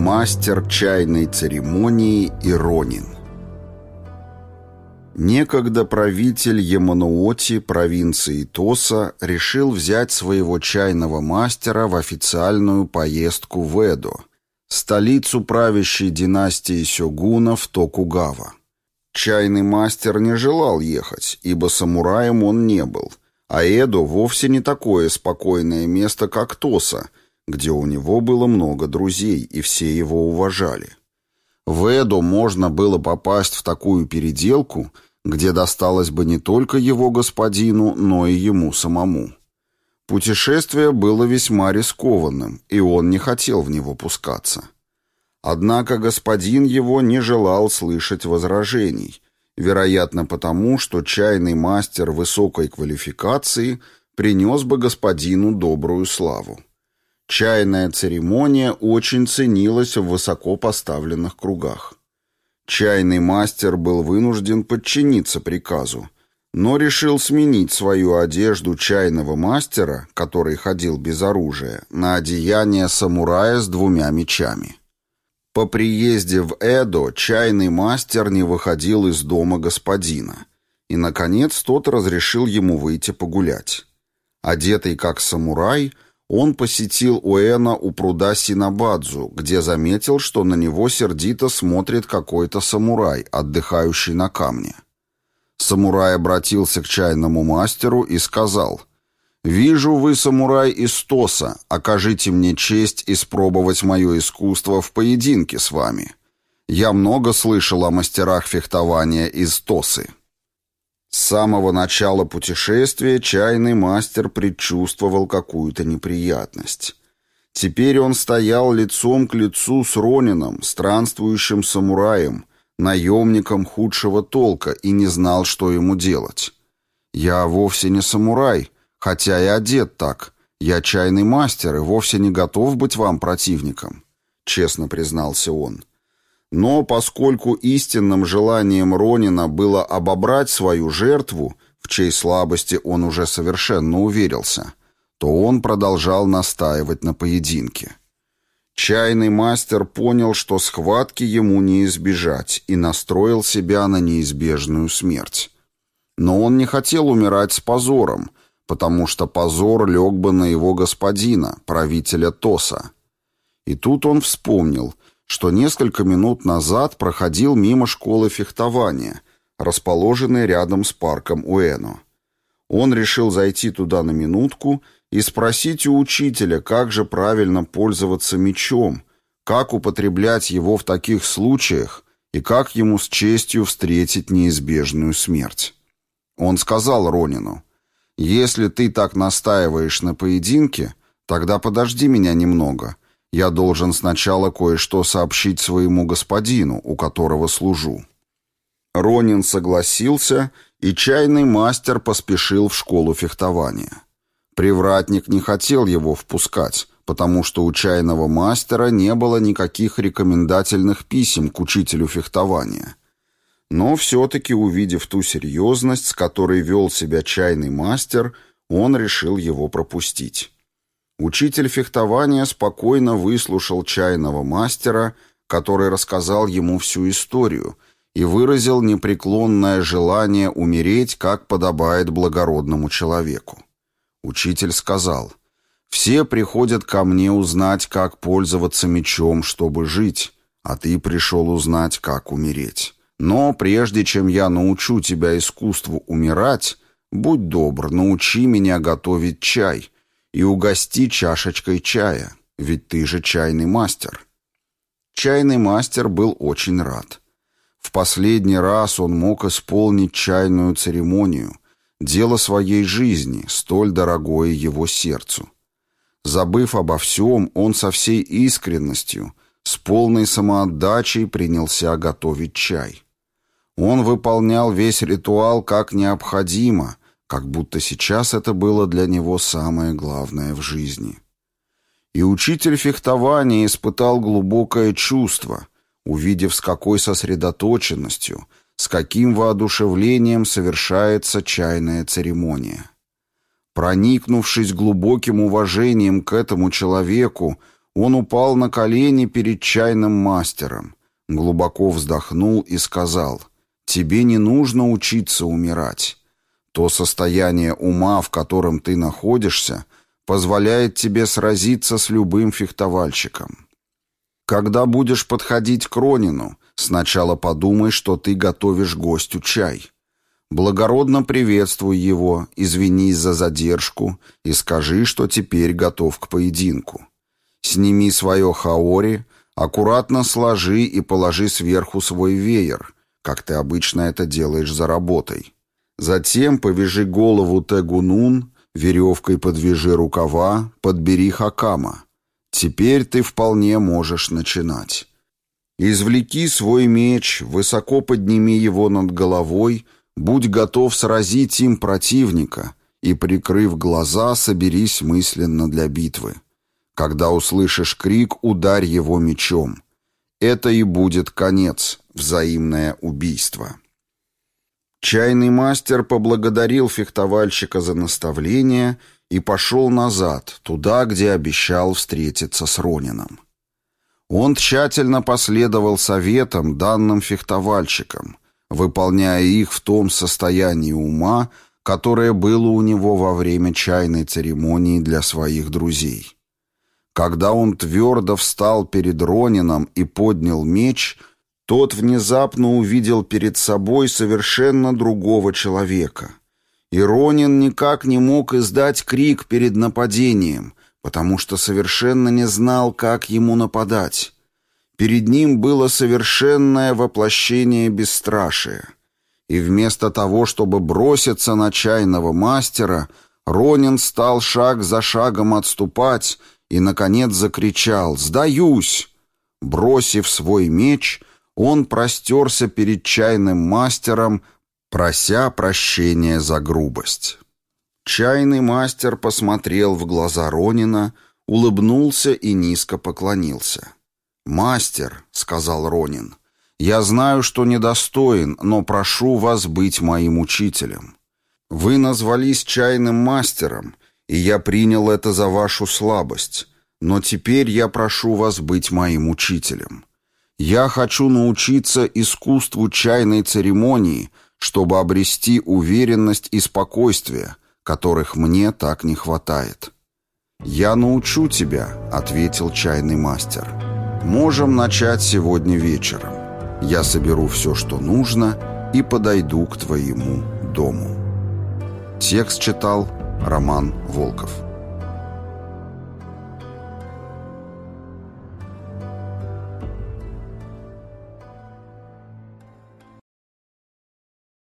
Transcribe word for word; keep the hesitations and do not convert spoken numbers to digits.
Мастер чайной церемонии Иронин. Некогда правитель Ямануоти провинции Тоса решил взять своего чайного мастера в официальную поездку в Эдо, столицу правящей династии сёгунов Токугава. Чайный мастер не желал ехать, ибо самураем он не был, а Эдо вовсе не такое спокойное место, как Тоса, где у него было много друзей, и все его уважали. В Эдо можно было попасть в такую переделку, где досталось бы не только его господину, но и ему самому. Путешествие было весьма рискованным, и он не хотел в него пускаться. Однако господин его не желал слышать возражений, вероятно потому, что чайный мастер высокой квалификации принес бы господину добрую славу. Чайная церемония очень ценилась в высокопоставленных кругах. Чайный мастер был вынужден подчиниться приказу, но решил сменить свою одежду чайного мастера, который ходил без оружия, на одеяние самурая с двумя мечами. По приезде в Эдо чайный мастер не выходил из дома господина, и, наконец, тот разрешил ему выйти погулять. Одетый как самурай, он посетил Уэно у пруда Синабадзу, где заметил, что на него сердито смотрит какой-то самурай, отдыхающий на камне. Самурай обратился к чайному мастеру и сказал: «Вижу, вы самурай из Тоса, окажите мне честь испробовать мое искусство в поединке с вами. Я много слышал о мастерах фехтования из Тосы». С самого начала путешествия чайный мастер предчувствовал какую-то неприятность. Теперь он стоял лицом к лицу с Ронином, странствующим самураем, наемником худшего толка, и не знал, что ему делать. «Я вовсе не самурай, хотя и одет так. Я чайный мастер и вовсе не готов быть вам противником», — честно признался он. Но поскольку истинным желанием Ронина было обобрать свою жертву, в чьей слабости он уже совершенно уверился, то он продолжал настаивать на поединке. Чайный мастер понял, что схватки ему не избежать, и настроил себя на неизбежную смерть. Но он не хотел умирать с позором, потому что позор лег бы на его господина, правителя Тоса. И тут он вспомнил, что несколько минут назад проходил мимо школы фехтования, расположенной рядом с парком Уэно. Он решил зайти туда на минутку и спросить у учителя, как же правильно пользоваться мечом, как употреблять его в таких случаях и как ему с честью встретить неизбежную смерть. Он сказал Ронину: «Если ты так настаиваешь на поединке, тогда подожди меня немного. Я должен сначала кое-что сообщить своему господину, у которого служу». Ронин согласился, и чайный мастер поспешил в школу фехтования. Привратник не хотел его впускать, потому что у чайного мастера не было никаких рекомендательных писем к учителю фехтования. Но все-таки, увидев ту серьезность, с которой вел себя чайный мастер, он решил его пропустить. Учитель фехтования спокойно выслушал чайного мастера, который рассказал ему всю историю и выразил непреклонное желание умереть, как подобает благородному человеку. Учитель сказал: «Все приходят ко мне узнать, как пользоваться мечом, чтобы жить, а ты пришел узнать, как умереть. Но прежде чем я научу тебя искусству умирать, будь добр, научи меня готовить чай и угости чашечкой чая, ведь ты же чайный мастер». Чайный мастер был очень рад. В последний раз он мог исполнить чайную церемонию, дело своей жизни, столь дорогое его сердцу. Забыв обо всем, он со всей искренностью, с полной самоотдачей принялся готовить чай. Он выполнял весь ритуал как необходимо, как будто сейчас это было для него самое главное в жизни. И учитель фехтования испытал глубокое чувство, увидев, с какой сосредоточенностью, с каким воодушевлением совершается чайная церемония. Проникнувшись глубоким уважением к этому человеку, Он упал на колени перед чайным мастером, глубоко вздохнул и сказал: «Тебе не нужно учиться умирать. То состояние ума, в котором ты находишься, позволяет тебе сразиться с любым фехтовальщиком. Когда будешь подходить к Ронину, сначала подумай, что ты готовишь гостю чай. Благородно приветствуй его, извинись за задержку и скажи, что теперь готов к поединку. Сними свое хаори, аккуратно сложи и положи сверху свой веер, как ты обычно это делаешь за работой. Затем повяжи голову тегунун, веревкой подвяжи рукава, подбери хакама. Теперь ты вполне можешь начинать. Извлеки свой меч, высоко подними его над головой, будь готов сразить им противника и, прикрыв глаза, соберись мысленно для битвы. Когда услышишь крик, ударь его мечом. Это и будет конец, взаимное убийство». Чайный мастер поблагодарил фехтовальщика за наставление и пошел назад, туда, где обещал встретиться с Ронином. Он тщательно последовал советам, данным фехтовальщикам, выполняя их в том состоянии ума, которое было у него во время чайной церемонии для своих друзей. Когда он твердо встал перед Ронином и поднял меч, тот внезапно увидел перед собой совершенно другого человека. И Ронин никак не мог издать крик перед нападением, потому что совершенно не знал, как ему нападать. Перед ним было совершенное воплощение бесстрашия. И вместо того, чтобы броситься на чайного мастера, Ронин стал шаг за шагом отступать и, наконец, закричал: «Сдаюсь!». Бросив свой меч, он простерся перед чайным мастером, прося прощения за грубость. Чайный мастер посмотрел в глаза Ронина, улыбнулся и низко поклонился. «Мастер», — сказал Ронин, — «я знаю, что недостоин, но прошу вас быть моим учителем. Вы назвались чайным мастером, и я принял это за вашу слабость, но теперь я прошу вас быть моим учителем. Я хочу научиться искусству чайной церемонии, чтобы обрести уверенность и спокойствие, которых мне так не хватает». «Я научу тебя», — ответил чайный мастер. «Можем начать сегодня вечером. Я соберу все, что нужно, и подойду к твоему дому». Текст читал Роман Волков.